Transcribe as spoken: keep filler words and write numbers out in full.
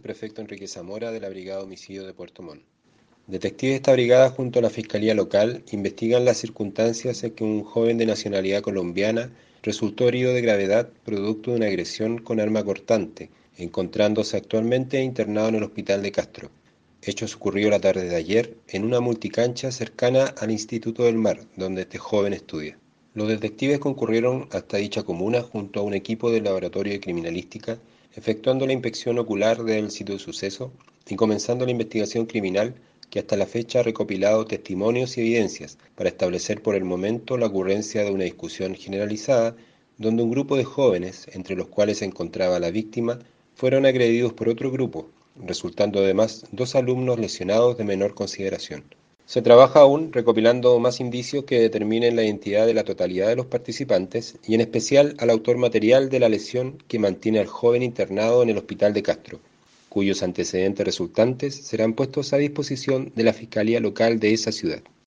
subprefecto Enrique Zamora de la Brigada de Homicidio de Puerto Montt. Detectives de esta brigada junto a la Fiscalía Local investigan las circunstancias en que un joven de nacionalidad colombiana resultó herido de gravedad producto de una agresión con arma cortante, encontrándose actualmente internado en el hospital de Castro. Hechos ocurrió la tarde de ayer en una multicancha cercana al Instituto del Mar, donde este joven estudia. Los detectives concurrieron hasta dicha comuna junto a un equipo del Laboratorio de Criminalística, efectuando la inspección ocular del sitio de suceso y comenzando la investigación criminal que hasta la fecha ha recopilado testimonios y evidencias para establecer por el momento la ocurrencia de una discusión generalizada donde un grupo de jóvenes, entre los cuales se encontraba la víctima, fueron agredidos por otro grupo, resultando además dos alumnos lesionados de menor consideración. Se trabaja aún recopilando más indicios que determinen la identidad de la totalidad de los participantes y en especial al autor material de la lesión que mantiene al joven internado en el hospital de Castro, cuyos antecedentes resultantes serán puestos a disposición de la Fiscalía Local de esa ciudad.